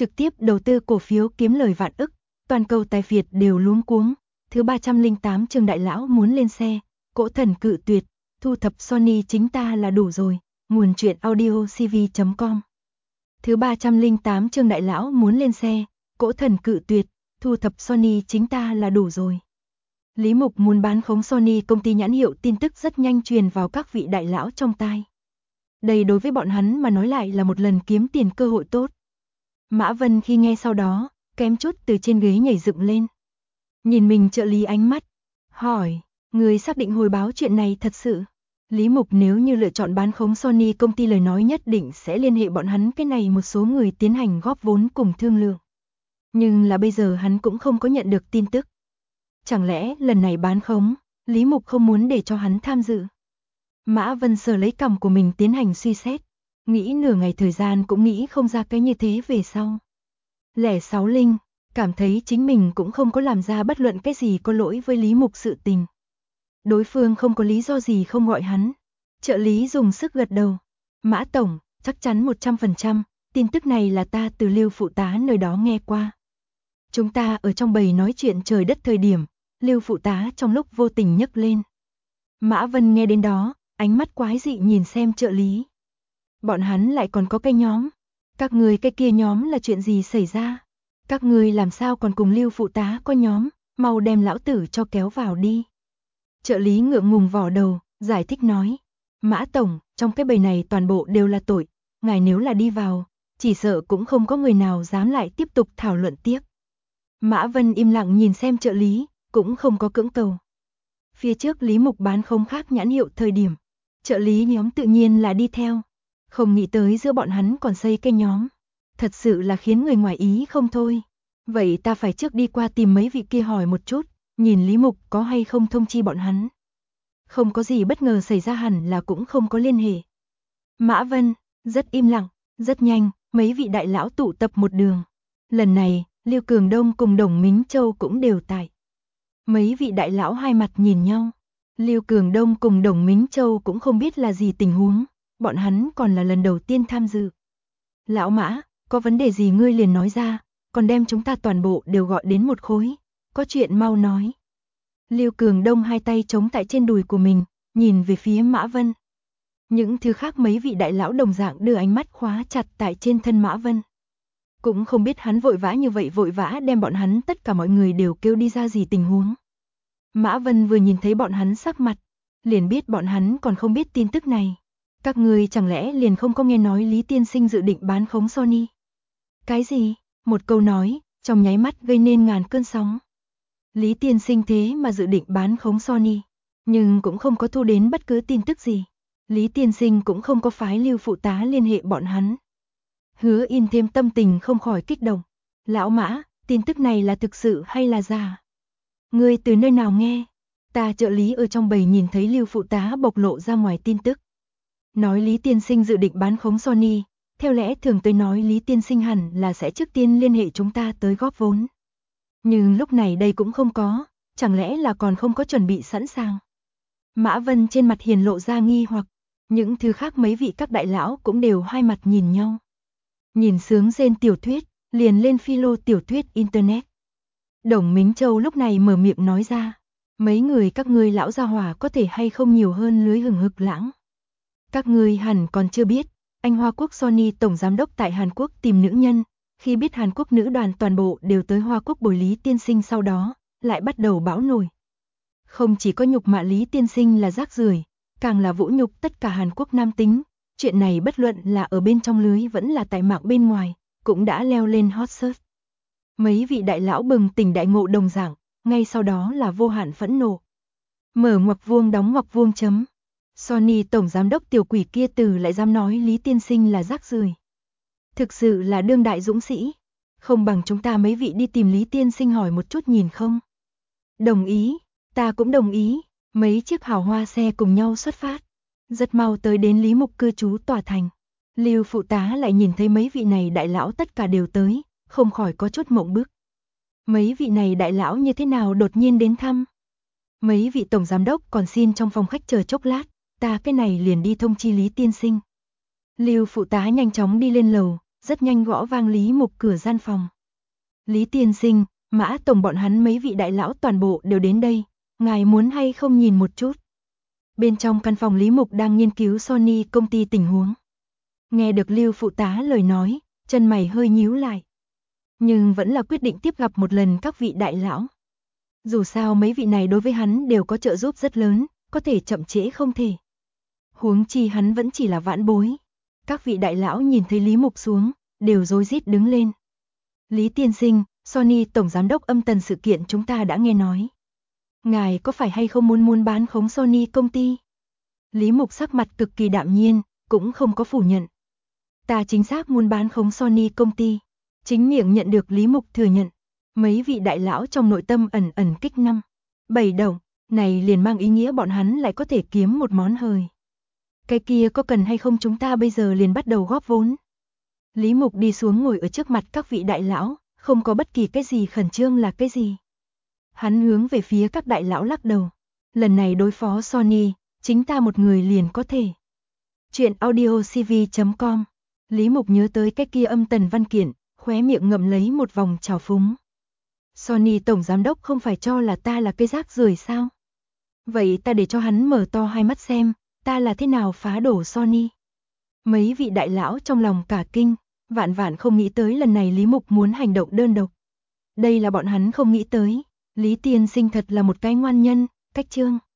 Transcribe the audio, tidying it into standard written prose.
trực tiếp đầu tư cổ phiếu kiếm lời vạn ức, toàn cầu tài phiệt đều luống cuống. Thứ 308 Trương đại lão muốn lên xe, Cỗ Thần cự tuyệt, thu thập Sony chính ta là đủ rồi. Nguồn truyện audio cv.com. Thứ 308 Trương đại lão muốn lên xe, Cỗ Thần cự tuyệt, thu thập Sony chính ta là đủ rồi. Lý Mục muốn bán khống Sony công ty nhãn hiệu tin tức rất nhanh truyền vào các vị đại lão trong tai. Đây đối với bọn hắn mà nói lại là một lần kiếm tiền cơ hội tốt. Mã Vân khi nghe sau đó, kém chút từ trên ghế nhảy dựng lên. Nhìn mình trợ lý ánh mắt, hỏi, người xác định hồi báo chuyện này thật sự? Lý Mục nếu như lựa chọn bán khống Sony công ty lời nói nhất định sẽ liên hệ bọn hắn cái này một số người tiến hành góp vốn cùng thương lượng. Nhưng là bây giờ hắn cũng không có nhận được tin tức. Chẳng lẽ lần này bán khống, Lý Mục không muốn để cho hắn tham dự? Mã Vân sờ lấy cằm của mình tiến hành suy xét, nghĩ nửa ngày thời gian cũng nghĩ không ra cái như thế về sau. Lẻ sáu linh, cảm thấy chính mình cũng không có làm ra bất luận cái gì có lỗi với Lý Mục sự tình. Đối phương không có lý do gì không gọi hắn. Trợ lý dùng sức gật đầu. Mã Tổng, chắc chắn 100%, tin tức này là ta từ Lưu phụ tá nơi đó nghe qua. Chúng ta ở trong bầy nói chuyện trời đất thời điểm, Lưu phụ tá trong lúc vô tình nhấc lên. Mã Vân nghe đến đó, ánh mắt quái dị nhìn xem trợ lý. Bọn hắn lại còn có cái nhóm. Các người cái kia nhóm là chuyện gì xảy ra? Các người làm sao còn cùng Lưu phụ tá có nhóm, mau đem lão tử cho kéo vào đi. Trợ lý ngượng ngùng vò đầu, giải thích nói. Mã Tổng, trong cái bầy này toàn bộ đều là tội. Ngài nếu là đi vào, chỉ sợ cũng không có người nào dám lại tiếp tục thảo luận tiếp. Mã Vân im lặng nhìn xem trợ lý, cũng không có cưỡng cầu. Phía trước Lý Mục bán không khác nhãn hiệu thời điểm. Trợ lý nhóm tự nhiên là đi theo. Không nghĩ tới giữa bọn hắn còn xây cái nhóm. Thật sự là khiến người ngoài ý không thôi. Vậy ta phải trước đi qua tìm mấy vị kia hỏi một chút, nhìn Lý Mục có hay không thông chi bọn hắn. Không có gì bất ngờ xảy ra hẳn là cũng không có liên hệ. Mã Vân, rất im lặng, rất nhanh, mấy vị đại lão tụ tập một đường. Lần này, Lưu Cường Đông cùng Đồng Mính Châu cũng đều tại. Mấy vị đại lão hai mặt nhìn nhau. Lưu Cường Đông cùng Đồng Mính Châu cũng không biết là gì tình huống, bọn hắn còn là lần đầu tiên tham dự. Lão Mã, có vấn đề gì ngươi liền nói ra, còn đem chúng ta toàn bộ đều gọi đến một khối, có chuyện mau nói. Lưu Cường Đông hai tay chống tại trên đùi của mình, nhìn về phía Mã Vân. Những thứ khác mấy vị đại lão đồng dạng đưa ánh mắt khóa chặt tại trên thân Mã Vân. Cũng không biết hắn vội vã như vậy vội vã đem bọn hắn tất cả mọi người đều kêu đi ra gì tình huống. Mã Vân vừa nhìn thấy bọn hắn sắc mặt, liền biết bọn hắn còn không biết tin tức này. Các người chẳng lẽ liền không có nghe nói Lý Tiên Sinh dự định bán khống Sony? Cái gì? Một câu nói, trong nháy mắt gây nên ngàn cơn sóng. Lý Tiên Sinh thế mà dự định bán khống Sony, nhưng cũng không có thu đến bất cứ tin tức gì. Lý Tiên Sinh cũng không có phái Lưu phụ tá liên hệ bọn hắn. Hứa In thêm tâm tình không khỏi kích động. Lão Mã, tin tức này là thực sự hay là giả? Ngươi từ nơi nào nghe? Ta trợ lý ở trong bầy nhìn thấy Lưu phụ tá bộc lộ ra ngoài tin tức. Nói Lý Tiên Sinh dự định bán khống Sony, theo lẽ thường tôi nói Lý Tiên Sinh hẳn là sẽ trước tiên liên hệ chúng ta tới góp vốn. Nhưng lúc này đây cũng không có, chẳng lẽ là còn không có chuẩn bị sẵn sàng. Mã Vân trên mặt hiền lộ ra nghi hoặc, những thứ khác mấy vị các đại lão cũng đều hai mặt nhìn nhau. Nhìn sướng rên tiểu thuyết, liền lên philo tiểu thuyết internet. Đồng Mính Châu lúc này mở miệng nói ra, mấy người các ngươi lão gia hỏa có thể hay không nhiều hơn lưới hừng hực lãng. Các ngươi hẳn còn chưa biết, anh Hoa Quốc Sony tổng giám đốc tại Hàn Quốc tìm nữ nhân, khi biết Hàn Quốc nữ đoàn toàn bộ đều tới Hoa Quốc bồi Lý Tiên Sinh sau đó, lại bắt đầu bão nổi. Không chỉ có nhục mạ Lý Tiên Sinh là rác rưởi, càng là vũ nhục tất cả Hàn Quốc nam tính, chuyện này bất luận là ở bên trong lưới vẫn là tại mạng bên ngoài, cũng đã leo lên hot search. Mấy vị đại lão bừng tỉnh đại ngộ đồng dạng, ngay sau đó là vô hạn phẫn nộ. Mở ngoặc vuông đóng ngoặc vuông chấm. Sony tổng giám đốc tiểu quỷ kia từ lại dám nói Lý Tiên Sinh là rác rưởi. Thực sự là đương đại dũng sĩ. Không bằng chúng ta mấy vị đi tìm Lý Tiên Sinh hỏi một chút nhìn không? Đồng ý, ta cũng đồng ý. Mấy chiếc hào hoa xe cùng nhau xuất phát. Rất mau tới đến Lý Mục cư trú tòa thành. Lưu phụ tá lại nhìn thấy mấy vị này đại lão tất cả đều tới, không khỏi có chút mộng bức. Mấy vị này đại lão như thế nào đột nhiên đến thăm? Mấy vị tổng giám đốc còn xin trong phòng khách chờ chốc lát, ta cái này liền đi thông chi Lý Tiên Sinh. Lưu phụ tá nhanh chóng đi lên lầu, rất nhanh gõ vang Lý Mục cửa gian phòng. Lý tiên sinh, Mã tổng bọn hắn mấy vị đại lão toàn bộ đều đến đây, ngài muốn hay không nhìn một chút. Bên trong căn phòng Lý Mục đang nghiên cứu Sony công ty tình huống. Nghe được Lưu phụ tá lời nói, chân mày hơi nhíu lại. Nhưng vẫn là quyết định tiếp gặp một lần các vị đại lão. Dù sao mấy vị này đối với hắn đều có trợ giúp rất lớn, có thể chậm trễ không thể. Huống chi hắn vẫn chỉ là vãn bối. Các vị đại lão nhìn thấy Lý Mục xuống, đều rối rít đứng lên. Lý tiên sinh, Sony tổng giám đốc âm tần sự kiện chúng ta đã nghe nói. Ngài có phải hay không muốn bán khống Sony công ty? Lý Mục sắc mặt cực kỳ đạm nhiên, cũng không có phủ nhận. Ta chính xác muốn bán khống Sony công ty. Chính miệng nhận được Lý Mục thừa nhận. Mấy vị đại lão trong nội tâm ẩn ẩn kích 7 đồng, này liền mang ý nghĩa bọn hắn lại có thể kiếm một món hời. Cái kia có cần hay không chúng ta bây giờ liền bắt đầu góp vốn. Lý Mục đi xuống ngồi ở trước mặt các vị đại lão, không có bất kỳ cái gì khẩn trương là cái gì. Hắn hướng về phía các đại lão lắc đầu. Lần này đối phó Sony, chính ta một người liền có thể. Chuyện audiocv.com. Lý Mục nhớ tới cái kia âm tần văn kiện, khóe miệng ngậm lấy một vòng trào phúng. Sony tổng giám đốc không phải cho là ta là cây rác rưởi sao? Vậy ta để cho hắn mở to hai mắt xem, ta là thế nào phá đổ Sony. Mấy vị đại lão trong lòng cả kinh, vạn vạn không nghĩ tới lần này Lý Mục muốn hành động đơn độc. Đây là bọn hắn không nghĩ tới, Lý tiên sinh thật là một cái ngoan nhân, cách chương.